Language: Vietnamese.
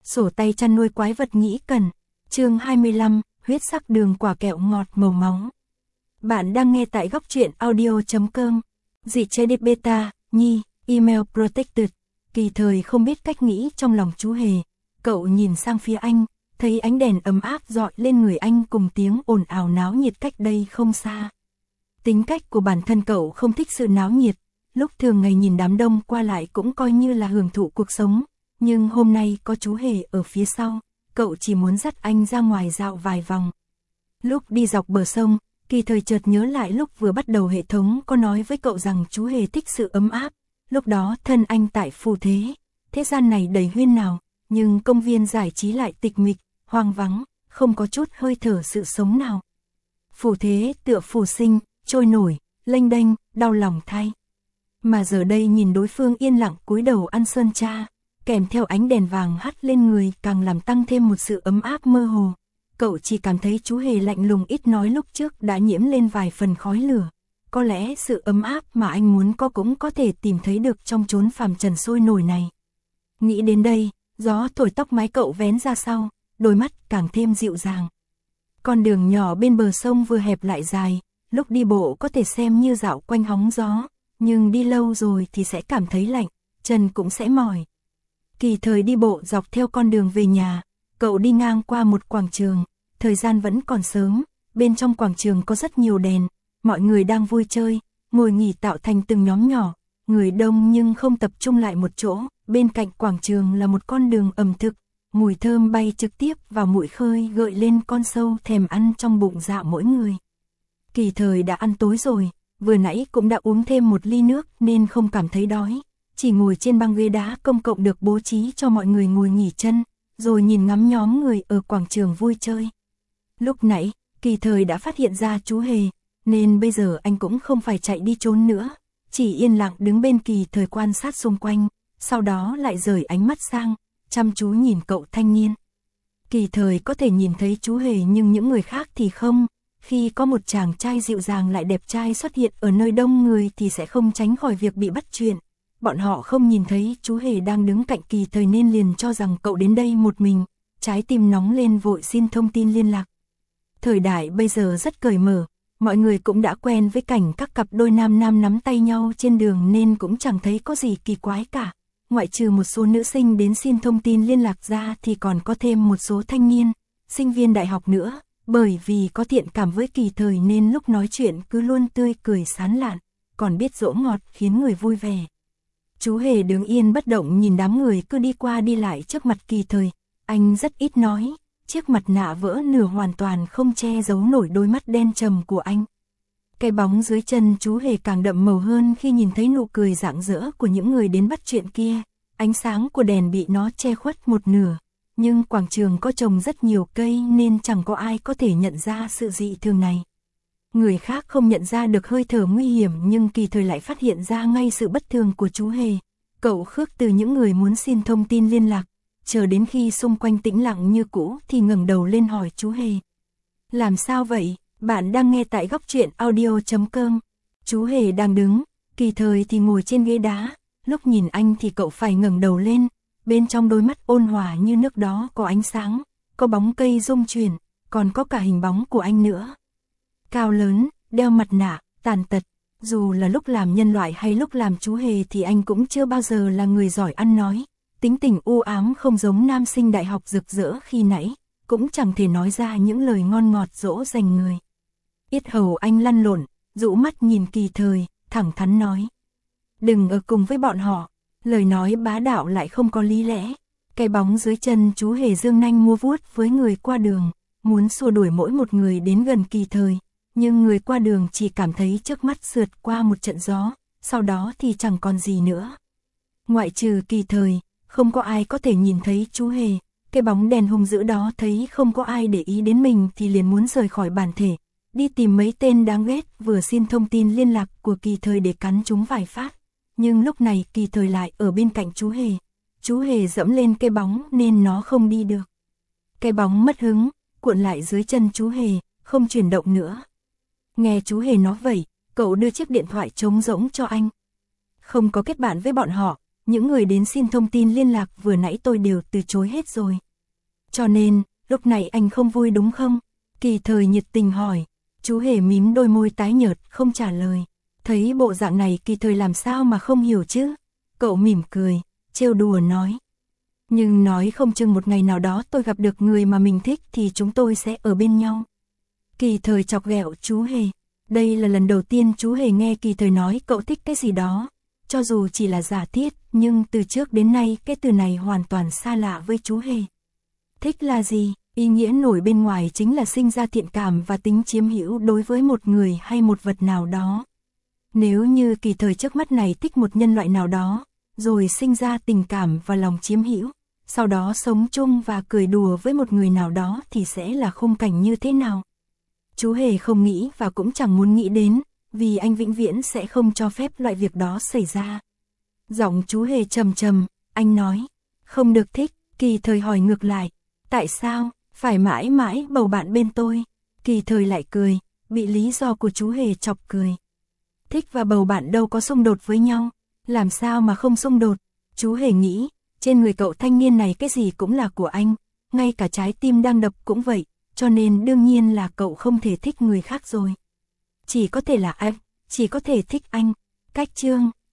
Sổ tay chăn nuôi quái vật nhĩ cần. Chương 25, huyết sắc đường quả kẹo ngọt màu máu. Bạn đang nghe tại góc truyện audio.com. Dị chế điệp beta, nhi, email protected. Kỳ thời không biết cách nghĩ trong lòng chú Hề. Cậu nhìn sang phía anh, thấy ánh đèn ấm áp dọi lên người anh cùng tiếng ồn ào náo nhiệt cách đây không xa. Tính cách của bản thân cậu không thích sự náo nhiệt, lúc thường ngày nhìn đám đông qua lại cũng coi như là hưởng thụ cuộc sống, nhưng hôm nay có chú Hề ở phía sau, cậu chỉ muốn dắt anh ra ngoài dạo vài vòng. Lúc đi dọc bờ sông, Kỳ thời chợt nhớ lại lúc vừa bắt đầu hệ thống có nói với cậu rằng chú Hề thích sự ấm áp, lúc đó thân anh tại phù thế gian này đầy huyên náo, nhưng công viên giải trí lại tịch mịch, hoang vắng, không có chút hơi thở sự sống nào. Phù thế tựa phù sinh, trôi nổi, lênh đênh, đau lòng thay. Mà giờ đây nhìn đối phương yên lặng cúi đầu ăn sơn cha, kèm theo ánh đèn vàng hắt lên người càng làm tăng thêm một sự ấm áp mơ hồ. Cậu chỉ cảm thấy chú Hề lạnh lùng ít nói lúc trước đã nhiễm lên vài phần khói lửa. Có lẽ sự ấm áp mà anh muốn có cũng có thể tìm thấy được trong chốn phàm trần sôi nổi này. Nghĩ đến đây, gió thổi tóc mái cậu vén ra sau, đôi mắt càng thêm dịu dàng. Con đường nhỏ bên bờ sông vừa hẹp lại dài, lúc đi bộ có thể xem như dạo quanh hóng gió, nhưng đi lâu rồi thì sẽ cảm thấy lạnh, chân cũng sẽ mỏi. Kỳ thời đi bộ dọc theo con đường về nhà, cậu đi ngang qua một quảng trường, thời gian vẫn còn sớm, bên trong quảng trường có rất nhiều đèn, mọi người đang vui chơi, ngồi nghỉ tạo thành từng nhóm nhỏ, người đông nhưng không tập trung lại một chỗ, bên cạnh quảng trường là một con đường ẩm thực, mùi thơm bay trực tiếp vào mũi khơi gợi lên con sâu thèm ăn trong bụng dạ mỗi người. Kỳ thời đã ăn tối rồi, vừa nãy cũng đã uống thêm một ly nước nên không cảm thấy đói, chỉ ngồi trên băng ghế đá công cộng được bố trí cho mọi người ngồi nghỉ chân, rồi nhìn ngắm nhóm người ở quảng trường vui chơi. Lúc nãy, Kỳ thời đã phát hiện ra chú Hề, nên bây giờ anh cũng không phải chạy đi trốn nữa, chỉ yên lặng đứng bên Kỳ thời quan sát xung quanh, sau đó lại rời ánh mắt sang, chăm chú nhìn cậu thanh niên. Kỳ thời có thể nhìn thấy chú Hề nhưng những người khác thì không, khi có một chàng trai dịu dàng lại đẹp trai xuất hiện ở nơi đông người thì sẽ không tránh khỏi việc bị bắt chuyện. Bọn họ không nhìn thấy chú Hề đang đứng cạnh Kỳ thời nên liền cho rằng cậu đến đây một mình, trái tim nóng lên vội xin thông tin liên lạc. Thời đại bây giờ rất cởi mở, mọi người cũng đã quen với cảnh các cặp đôi nam nắm tay nhau trên đường nên cũng chẳng thấy có gì kỳ quái cả. Ngoại trừ một số nữ sinh đến xin thông tin liên lạc ra thì còn có thêm một số thanh niên, sinh viên đại học nữa, bởi vì có thiện cảm với Kỳ thời nên lúc nói chuyện cứ luôn tươi cười sán lạn, còn biết dỗ ngọt khiến người vui vẻ. Chú Hề đứng yên bất động nhìn đám người cứ đi qua đi lại trước mặt Kỳ thời, anh rất ít nói, chiếc mặt nạ vỡ nửa hoàn toàn không che giấu nổi đôi mắt đen trầm của anh. Cái bóng dưới chân chú Hề càng đậm màu hơn khi nhìn thấy nụ cười rạng rỡ của những người đến bắt chuyện kia, ánh sáng của đèn bị nó che khuất một nửa, nhưng quảng trường có trồng rất nhiều cây nên chẳng có ai có thể nhận ra sự dị thường này. Người khác không nhận ra được hơi thở nguy hiểm nhưng Kỳ thời lại phát hiện ra ngay sự bất thường của chú Hề. Cậu khước từ những người muốn xin thông tin liên lạc, chờ đến khi xung quanh tĩnh lặng như cũ thì ngẩng đầu lên hỏi chú Hề. Làm sao vậy? Bạn đang nghe tại góc truyện audio.com. Chú Hề đang đứng, Kỳ thời thì ngồi trên ghế đá, lúc nhìn anh thì cậu phải ngẩng đầu lên, bên trong đôi mắt ôn hòa như nước đó có ánh sáng, có bóng cây rung chuyển, còn có cả hình bóng của anh nữa. Cao lớn, đeo mặt nạ, tàn tật, dù là lúc làm nhân loại hay lúc làm chú Hề thì anh cũng chưa bao giờ là người giỏi ăn nói, tính tình u ám không giống nam sinh đại học rực rỡ khi nãy, cũng chẳng thể nói ra những lời ngon ngọt dỗ dành người. Yết hầu anh lăn lộn, rũ mắt nhìn Kỳ thời, thẳng thắn nói. Đừng ở cùng với bọn họ, lời nói bá đạo lại không có lý lẽ. Cái bóng dưới chân chú Hề dương nanh mua vuốt với người qua đường, muốn xua đuổi mỗi một người đến gần Kỳ thời, nhưng người qua đường chỉ cảm thấy trước mắt sượt qua một trận gió, sau đó thì chẳng còn gì nữa. Ngoại trừ Kỳ thời, không có ai có thể nhìn thấy chú Hề, cái bóng đèn hung dữ đó thấy không có ai để ý đến mình thì liền muốn rời khỏi bản thể, đi tìm mấy tên đáng ghét vừa xin thông tin liên lạc của Kỳ thời để cắn chúng vài phát. Nhưng lúc này Kỳ thời lại ở bên cạnh chú Hề dẫm lên cái bóng nên nó không đi được. Cái bóng mất hứng, cuộn lại dưới chân chú Hề, không chuyển động nữa. Nghe chú Hề nói vậy, cậu đưa chiếc điện thoại trống rỗng cho anh. Không có kết bạn với bọn họ, những người đến xin thông tin liên lạc vừa nãy tôi đều từ chối hết rồi. Cho nên, lúc này anh không vui đúng không? Kỳ Thời nhiệt tình hỏi. Chú Hề mím đôi môi tái nhợt, không trả lời. Thấy bộ dạng này Kỳ Thời làm sao mà không hiểu chứ? Cậu mỉm cười, trêu đùa nói. Nhưng nói không chừng một ngày nào đó tôi gặp được người mà mình thích thì chúng tôi sẽ ở bên nhau. Kỳ Thời chọc ghẹo chú Hề. Đây là lần đầu tiên chú Hề nghe Kỳ Thời nói cậu thích cái gì đó. Cho dù chỉ là giả thiết, nhưng từ trước đến nay cái từ này hoàn toàn xa lạ với chú Hề. Thích là gì? Ý nghĩa nổi bên ngoài chính là sinh ra thiện cảm và tính chiếm hữu đối với một người hay một vật nào đó. Nếu như Kỳ Thời trước mắt này thích một nhân loại nào đó, rồi sinh ra tình cảm và lòng chiếm hữu, sau đó sống chung và cười đùa với một người nào đó thì sẽ là khung cảnh như thế nào? Chú Hề không nghĩ và cũng chẳng muốn nghĩ đến, vì anh vĩnh viễn sẽ không cho phép loại việc đó xảy ra. Giọng chú Hề trầm trầm, anh nói, không được thích. Kỳ Thời hỏi ngược lại, tại sao, phải mãi mãi bầu bạn bên tôi? Kỳ Thời lại cười, bị lý do của chú Hề chọc cười. Thích và bầu bạn đâu có xung đột với nhau, làm sao mà không xung đột? Chú Hề nghĩ, trên người cậu thanh niên này cái gì cũng là của anh, ngay cả trái tim đang đập cũng vậy, cho nên đương nhiên là cậu không thể thích người khác rồi. Chỉ có thể là anh, chỉ có thể thích anh. Cách chương